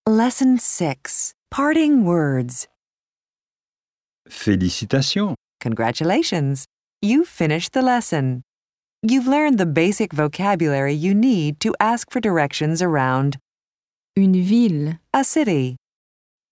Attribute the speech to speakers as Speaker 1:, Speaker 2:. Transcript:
Speaker 1: Lesson 6. Parting words.
Speaker 2: Félicitations.
Speaker 1: Congratulations. You've finished the lesson. You've learned the basic vocabulary you need to ask for directions around
Speaker 3: Une ville,
Speaker 1: a city,